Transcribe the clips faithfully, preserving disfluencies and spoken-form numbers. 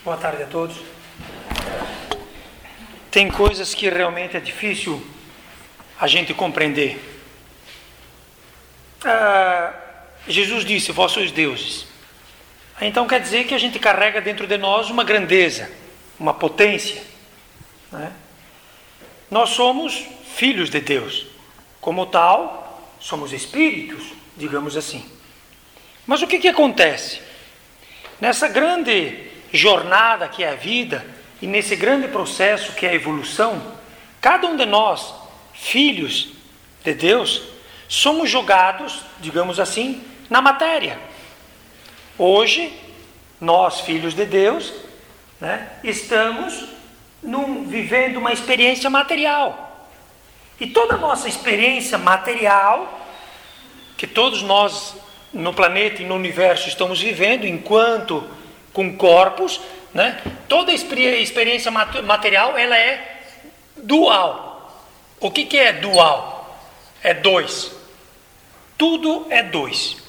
Boa tarde a todos. Tem coisas que realmente é difícil a gente compreender. Ah, Jesus disse, vós sois deuses. Então quer dizer que a gente carrega dentro de nós uma grandeza, uma potência, né? Nós somos filhos de Deus. Como tal, somos espíritos, digamos assim. Mas o que que acontece? Nessa grande jornada que é a vida, e nesse grande processo que é a evolução, cada um de nós, filhos de Deus, somos jogados, digamos assim, na matéria. Hoje, nós, filhos de Deus, né, estamos num, vivendo uma experiência material. E toda a nossa experiência material, que todos nós no planeta e no universo estamos vivendo, enquanto com corpos, né, toda a experiência material ela é dual. O que que é dual? É dois. Tudo é dois.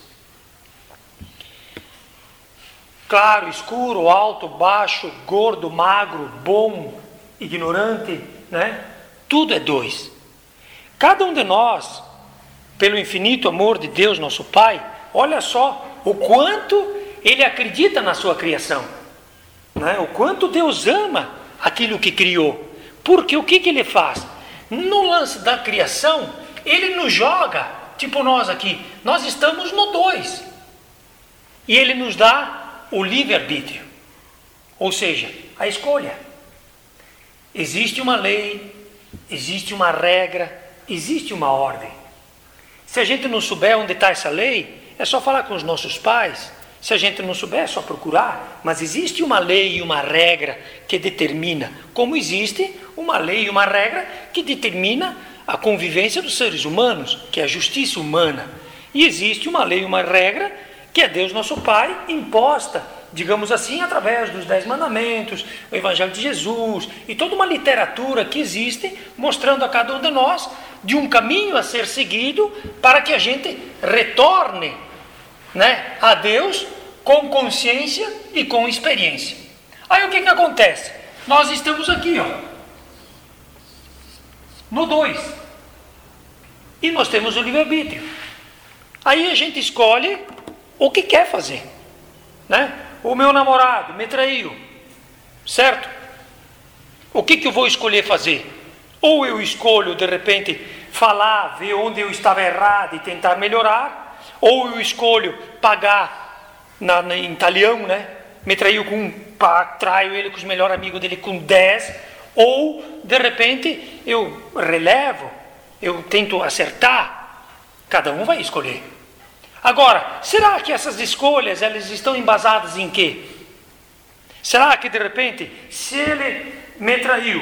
Claro, escuro, alto, baixo, gordo, magro, bom, ignorante, né? Tudo é dois. Cada um de nós, pelo infinito amor de Deus, nosso Pai, olha só o quanto Ele acredita na sua criação, né? O quanto Deus ama aquilo que criou. Porque o que que Ele faz? No lance da criação, Ele nos joga, tipo nós aqui, nós estamos no dois. E Ele nos dá o livre-arbítrio, ou seja, a escolha. Existe uma lei, existe uma regra, existe uma ordem. Se a gente não souber onde está essa lei, é só falar com os nossos pais. Se a gente não souber, é só procurar. Mas existe uma lei e uma regra que determina, como existe uma lei e uma regra que determina a convivência dos seres humanos, que é a justiça humana. E existe uma lei e uma regra que é Deus nosso Pai, imposta, digamos assim, através dos Dez Mandamentos, o Evangelho de Jesus, e toda uma literatura que existe, mostrando a cada um de nós de um caminho a ser seguido para que a gente retorne, né, a Deus com consciência e com experiência. Aí o que que acontece? Nós estamos aqui, ó, no dois, e nós temos o livre-arbítrio. Aí a gente escolhe o que quer fazer, né? O meu namorado me traiu, certo? O que que eu vou escolher fazer? Ou eu escolho de repente falar, ver onde eu estava errado e tentar melhorar, ou eu escolho pagar na, na, em talhão, né? Me traiu com um, pá, traio ele com os melhores amigos dele com dez, ou de repente eu relevo, eu tento acertar. Cada um vai escolher. Agora, será que essas escolhas elas estão embasadas em quê? Será que de repente, se ele me traiu,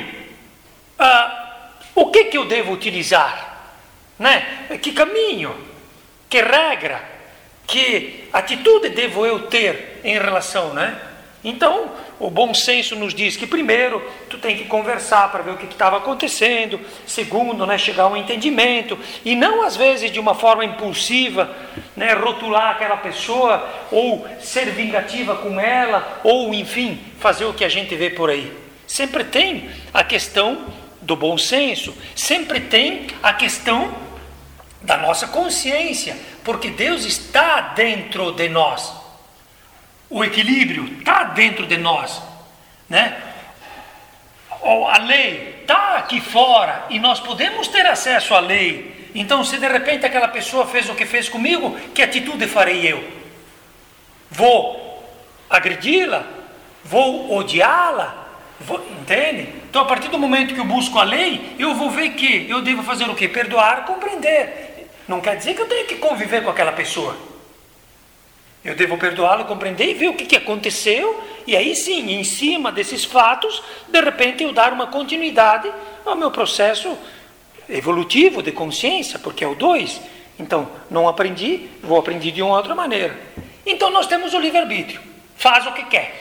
ah, o que que eu devo utilizar? Né? Que caminho? Que regra? Que atitude devo eu ter em relação, né? Então, o bom senso nos diz que primeiro, tu tem que conversar para ver o que estava acontecendo. Segundo, né, chegar a um entendimento. E não, às vezes, de uma forma impulsiva, né, rotular aquela pessoa, ou ser vingativa com ela, ou, enfim, fazer o que a gente vê por aí. Sempre tem a questão do bom senso. Sempre tem a questão da nossa consciência. Porque Deus está dentro de nós. O equilíbrio está dentro de nós, né? A lei está aqui fora e nós podemos ter acesso à lei. Então, se de repente aquela pessoa fez o que fez comigo, que atitude farei eu? Vou agredi-la? Vou odiá-la? Vou, entende? Então, a partir do momento que eu busco a lei, eu vou ver que eu devo fazer o quê? Perdoar, compreender. Não quer dizer que eu tenho que conviver com aquela pessoa. Eu devo perdoá-lo, compreender e ver o que, que aconteceu. E aí sim, em cima desses fatos, de repente eu dar uma continuidade ao meu processo evolutivo de consciência, porque é o dois. Então, não aprendi, vou aprender de uma outra maneira. Então nós temos o livre-arbítrio. Faz o que quer.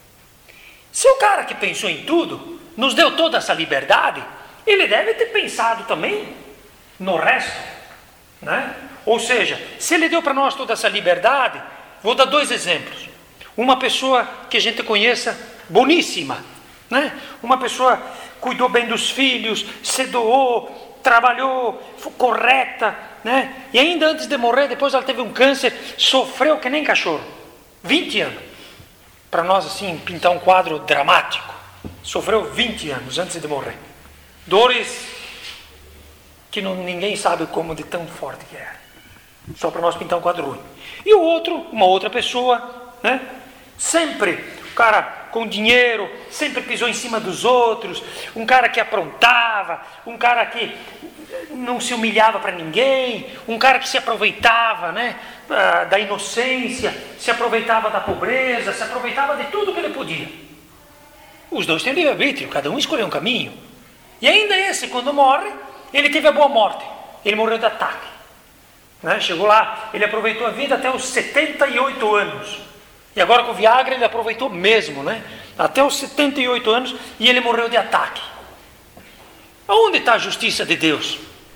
Se o cara que pensou em tudo, nos deu toda essa liberdade, ele deve ter pensado também no resto, né? Ou seja, se ele deu para nós toda essa liberdade, vou dar dois exemplos. Uma pessoa que a gente conheça boníssima, né? Uma pessoa cuidou bem dos filhos, se doou, trabalhou, foi correta, né? E ainda antes de morrer, depois ela teve um câncer, sofreu que nem cachorro, vinte anos. Para nós, assim, pintar um quadro dramático. Sofreu vinte anos antes de morrer. Dores que não, ninguém sabe como de tão forte que era. Só para nós pintar um quadro ruim. E o outro, uma outra pessoa, né? Sempre, o cara com dinheiro, sempre pisou em cima dos outros, um cara que aprontava, um cara que não se humilhava para ninguém, um cara que se aproveitava, né, da inocência, se aproveitava da pobreza, se aproveitava de tudo que ele podia. Os dois têm livre-arbítrio, cada um escolheu um caminho. E ainda esse, quando morre, ele teve a boa morte, ele morreu de ataque. Né? Chegou lá, ele aproveitou a vida até os setenta e oito anos. E agora com o Viagra ele aproveitou mesmo, né? Até os setenta e oito anos, e ele morreu de ataque. Onde está a justiça de Deus?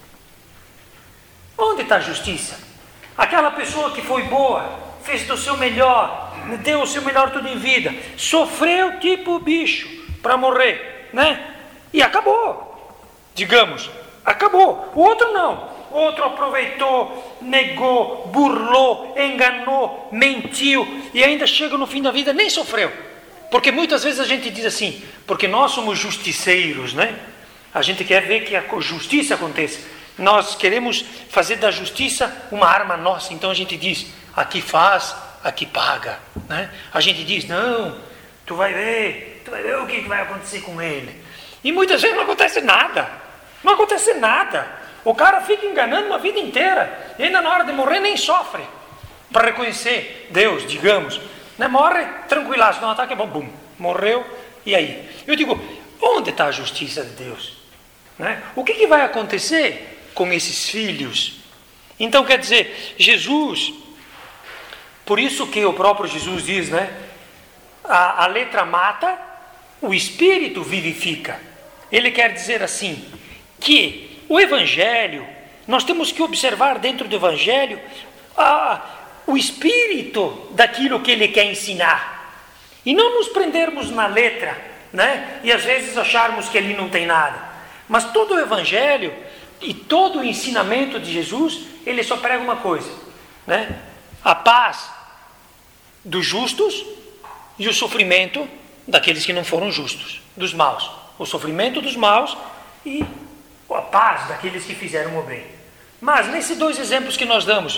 Onde está a justiça? Aquela pessoa que foi boa, fez do seu melhor, deu o seu melhor tudo em vida, sofreu tipo bicho para morrer, né? E acabou, digamos, acabou. O outro não. O outro aproveitou, negou, burlou, enganou, mentiu e ainda chega no fim da vida, nem sofreu. Porque muitas vezes a gente diz assim, porque nós somos justiceiros, né? A gente quer ver que a justiça aconteça. Nós queremos fazer da justiça uma arma nossa. Então a gente diz, aqui faz, aqui paga, né? A gente diz, não, tu vai ver, tu vai ver o que vai acontecer com ele. E muitas vezes não acontece nada. Não acontece nada. O cara fica enganando uma vida inteira. E ainda na hora de morrer nem sofre. Para reconhecer Deus, digamos. Né? Morre tranquilaço, não ataque, bom, bum, morreu. E aí? Eu digo, onde está a justiça de Deus? Né? O que, que vai acontecer com esses filhos? Então quer dizer, Jesus, por isso que o próprio Jesus diz, né? A, a letra mata, o Espírito vivifica. Ele quer dizer assim, que o Evangelho, nós temos que observar dentro do Evangelho ah, o espírito daquilo que ele quer ensinar. E não nos prendermos na letra, né? E às vezes acharmos que ali não tem nada. Mas todo o Evangelho e todo o ensinamento de Jesus, ele só prega uma coisa, né? A paz dos justos e o sofrimento daqueles que não foram justos, dos maus. O sofrimento dos maus e a paz daqueles que fizeram o bem. Mas nesses dois exemplos que nós damos,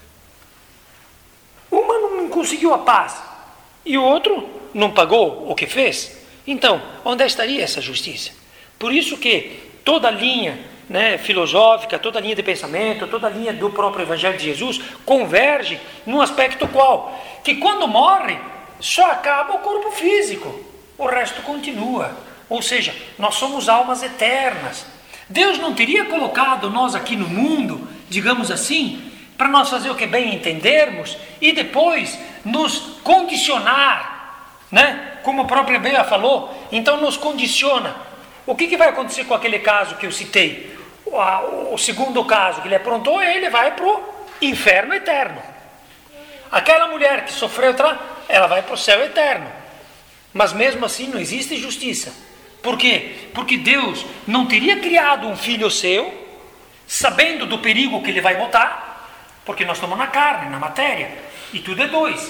uma não conseguiu a paz e o outro não pagou o que fez. Então, onde estaria essa justiça? Por isso que toda a linha, né, filosófica, toda a linha de pensamento, toda a linha do próprio Evangelho de Jesus converge num aspecto qual? Que quando morre, só acaba o corpo físico, o resto continua. Ou seja, nós somos almas eternas. Deus não teria colocado nós aqui no mundo, digamos assim, para nós fazer o que bem entendermos e depois nos condicionar, né? Como a própria Bea falou, então nos condiciona. O que, que vai acontecer com aquele caso que eu citei? O, o segundo caso que ele aprontou, ele vai para o inferno eterno. Aquela mulher que sofreu, ela vai para o céu eterno. Mas mesmo assim não existe justiça. Por quê? Porque Deus não teria criado um filho seu, sabendo do perigo que ele vai botar, porque nós estamos na carne, na matéria, e tudo é dois.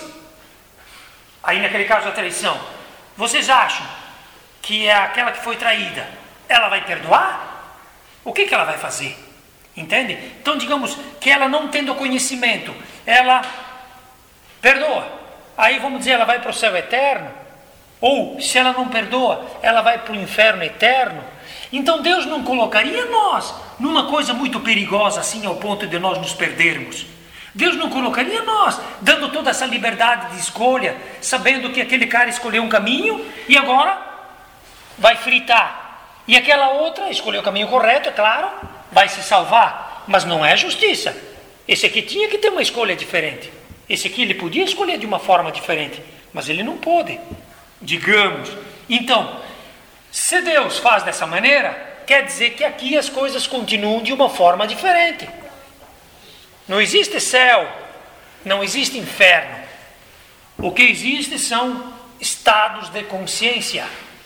Aí naquele caso da traição, vocês acham que é aquela que foi traída, ela vai perdoar? O que, que ela vai fazer? Entende? Então digamos que ela não tendo conhecimento, ela perdoa. Aí vamos dizer, ela vai para o céu eterno. Ou, se ela não perdoa, ela vai para o inferno eterno. Então Deus não colocaria nós numa coisa muito perigosa assim ao ponto de nós nos perdermos. Deus não colocaria nós dando toda essa liberdade de escolha, sabendo que aquele cara escolheu um caminho e agora vai fritar. E aquela outra escolheu o caminho correto, é claro, vai se salvar. Mas não é justiça. Esse aqui tinha que ter uma escolha diferente. Esse aqui ele podia escolher de uma forma diferente, mas ele não pôde. Digamos, então, se Deus faz dessa maneira, quer dizer que aqui as coisas continuam de uma forma diferente. Não existe céu, não existe inferno. O que existe são estados de consciência.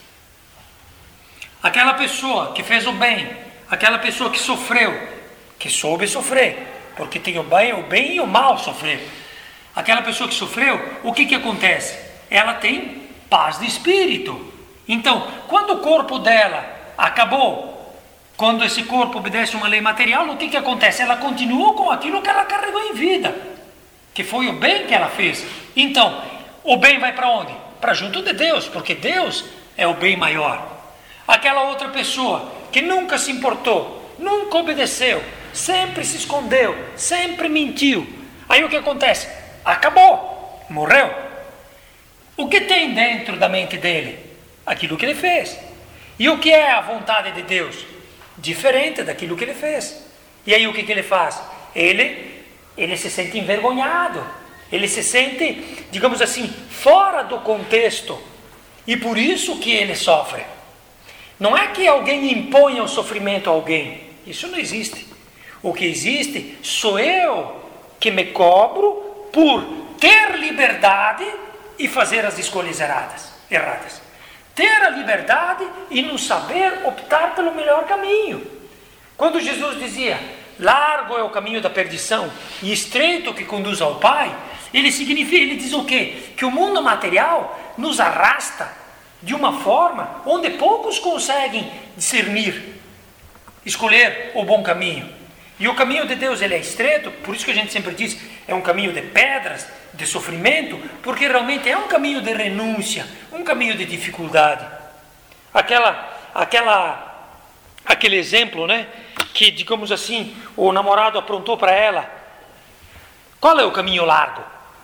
Aquela pessoa que fez o bem, aquela pessoa que sofreu, que soube sofrer, porque tem o bem, o bem e o mal sofrer. Aquela pessoa que sofreu, o que que acontece? Ela tem paz de espírito. Então, quando o corpo dela acabou, quando esse corpo obedece uma lei material, o que que acontece? Ela continuou com aquilo que ela carregou em vida, que foi o bem que ela fez. Então, o bem vai para onde? Para junto de Deus, porque Deus é o bem maior. Aquela outra pessoa que nunca se importou, nunca obedeceu, sempre se escondeu, sempre mentiu. Aí o que acontece? Acabou, morreu. O que tem dentro da mente dele? Aquilo que ele fez. E o que é a vontade de Deus? Diferente daquilo que ele fez. E aí o que, que ele faz? Ele, ele se sente envergonhado. Ele se sente, digamos assim, fora do contexto. E por isso que ele sofre. Não é que alguém imponha o sofrimento a alguém. Isso não existe. O que existe sou eu que me cobro por ter liberdade e fazer as escolhas erradas. erradas. Ter a liberdade e não saber optar pelo melhor caminho. Quando Jesus dizia, largo é o caminho da perdição e estreito que conduz ao Pai, ele significa, ele diz o quê? Que o mundo material nos arrasta de uma forma onde poucos conseguem discernir, escolher o bom caminho. E o caminho de Deus ele é estreito, por isso que a gente sempre diz, é um caminho de pedras, de sofrimento, porque realmente é um caminho de renúncia, um caminho de dificuldade. Aquela, aquela, aquele exemplo, né, que, digamos assim, o namorado aprontou para ela. Qual é o caminho largo?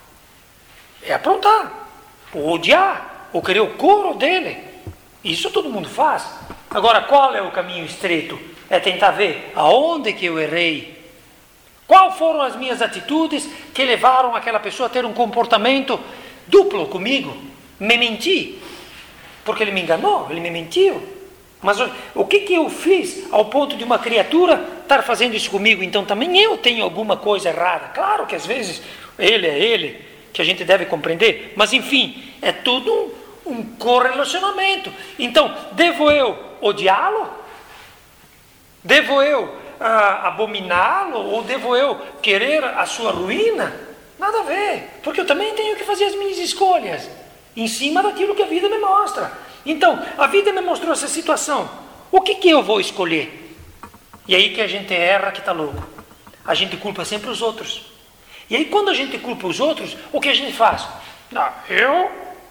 É aprontar, ou odiar, ou querer o couro dele. Isso todo mundo faz. Agora, qual é o caminho estreito? É tentar ver aonde que eu errei. Quais foram as minhas atitudes que levaram aquela pessoa a ter um comportamento duplo comigo? Me menti, porque ele me enganou, ele me mentiu. Mas o que que eu fiz ao ponto de uma criatura estar fazendo isso comigo? Então também eu tenho alguma coisa errada. Claro que às vezes ele é ele, que a gente deve compreender. Mas enfim, é tudo um, um correlacionamento. Então, devo eu odiá-lo? Devo eu ah, abominá-lo? Ou devo eu querer a sua ruína? Nada a ver, porque eu também tenho que fazer as minhas escolhas em cima daquilo que a vida me mostra. Então, a vida me mostrou essa situação. O que que eu vou escolher? E aí que a gente erra que está louco. A gente culpa sempre os outros. E aí quando a gente culpa os outros, o que a gente faz? Não, eu,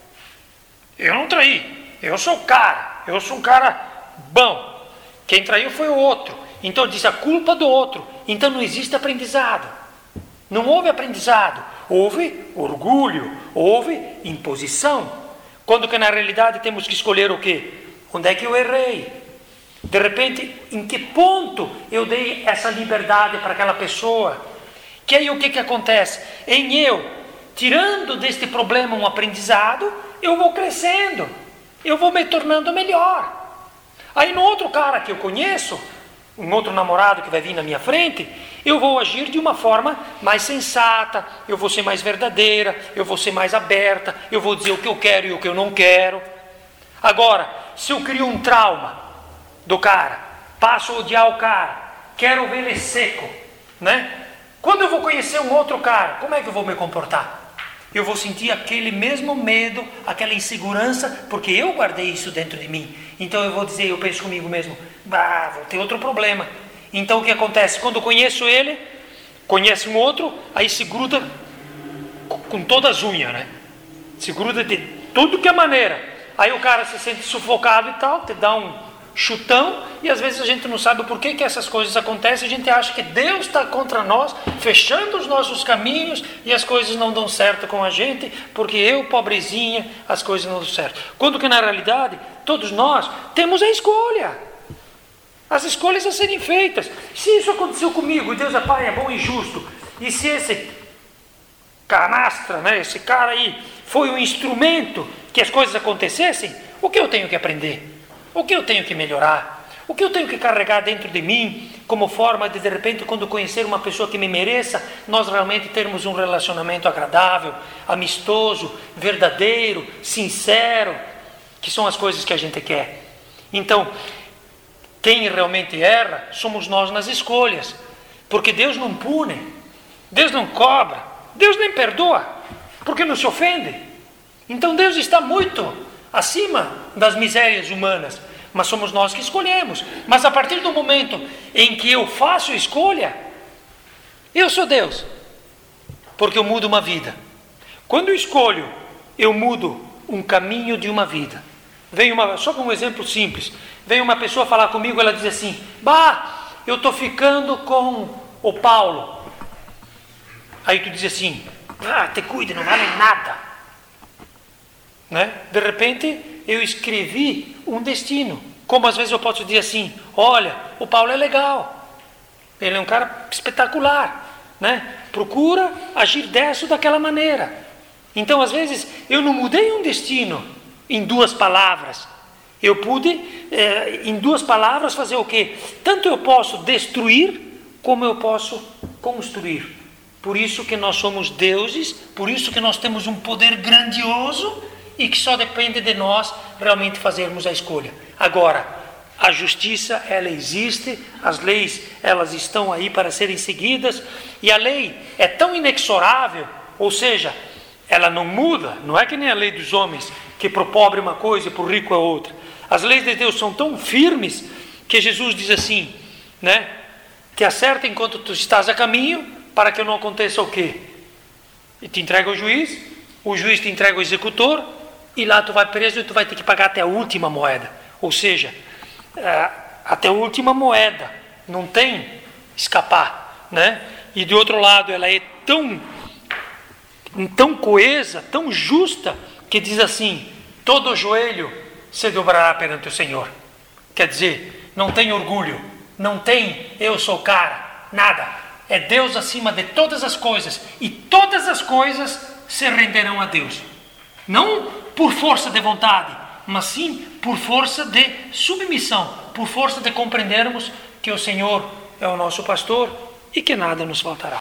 eu não traí. Eu sou o cara. Eu sou um cara bom. Quem traiu foi o outro. Então diz a culpa do outro. Então não existe aprendizado. Não houve aprendizado. Houve orgulho. Houve imposição. Quando que na realidade temos que escolher o quê? Onde é que eu errei? De repente, em que ponto eu dei essa liberdade para aquela pessoa? Que aí o que que acontece? Em eu, tirando deste problema um aprendizado, eu vou crescendo. Eu vou me tornando melhor. Aí no outro cara que eu conheço, um outro namorado que vai vir na minha frente, eu vou agir de uma forma mais sensata, eu vou ser mais verdadeira, eu vou ser mais aberta, eu vou dizer o que eu quero e o que eu não quero. Agora, se eu crio um trauma do cara, passo a odiar o cara, quero ver ele seco, né? Quando eu vou conhecer um outro cara, como é que eu vou me comportar? Eu vou sentir aquele mesmo medo, aquela insegurança, porque eu guardei isso dentro de mim. Então eu vou dizer, eu penso comigo mesmo, bah, vou ter outro problema. Então o que acontece? Quando eu conheço ele, conhece um outro, aí se gruda com todas as unhas, né? Se gruda de tudo que é maneira. Aí o cara se sente sufocado e tal, te dá um chutão, e às vezes a gente não sabe por que que essas coisas acontecem, a gente acha que Deus está contra nós, fechando os nossos caminhos, e as coisas não dão certo com a gente, porque eu, pobrezinha, as coisas não dão certo. Quando que na realidade, todos nós temos a escolha, as escolhas a serem feitas. Se isso aconteceu comigo, e Deus é Pai, é bom e justo, e se esse canastra, né, esse cara aí, foi um instrumento que as coisas acontecessem, o que eu tenho que aprender? O que eu tenho que melhorar? O que eu tenho que carregar dentro de mim como forma de, de repente, quando conhecer uma pessoa que me mereça, nós realmente termos um relacionamento agradável, amistoso, verdadeiro, sincero, que são as coisas que a gente quer. Então, quem realmente erra somos nós nas escolhas, porque Deus não pune, Deus não cobra, Deus nem perdoa, porque não se ofende. Então Deus está muito acima das misérias humanas, mas somos nós que escolhemos. Mas a partir do momento em que eu faço escolha, eu sou Deus, porque eu mudo uma vida. Quando eu escolho, eu mudo um caminho de uma vida. Vem uma, só com um exemplo simples, vem uma pessoa falar comigo, ela diz assim: bah, eu estou ficando com o Paulo. Aí tu diz assim: ah, te cuide, não vale nada. Né? De repente eu escrevi um destino. Como às vezes eu posso dizer assim: olha, o Paulo é legal, ele é um cara espetacular, né? Procura agir dessa ou daquela maneira. Então às vezes eu não mudei um destino em duas palavras. Eu pude eh, em duas palavras fazer o quê? Tanto eu posso destruir como eu posso construir. Por isso que nós somos deuses, por isso que nós temos um poder grandioso e que só depende de nós realmente fazermos a escolha. Agora, a justiça, ela existe, as leis, elas estão aí para serem seguidas, e a lei é tão inexorável, ou seja, ela não muda, não é que nem a lei dos homens, que para o pobre é uma coisa e para o rico é outra. As leis de Deus são tão firmes, que Jesus diz assim, né? Que acerta enquanto tu estás a caminho, para que não aconteça o quê? E te entrega ao juiz, o juiz te entrega ao executor, e lá tu vai preso e tu vai ter que pagar até a última moeda. Ou seja, até a última moeda, não tem escapar, né? E de outro lado, ela é tão, tão coesa, tão justa, que diz assim: todo joelho se dobrará perante o Senhor. Quer dizer, não tem orgulho, não tem eu sou cara, nada. É Deus acima de todas as coisas, e todas as coisas se renderão a Deus. Não por força de vontade, mas sim por força de submissão, por força de compreendermos que o Senhor é o nosso pastor e que nada nos faltará.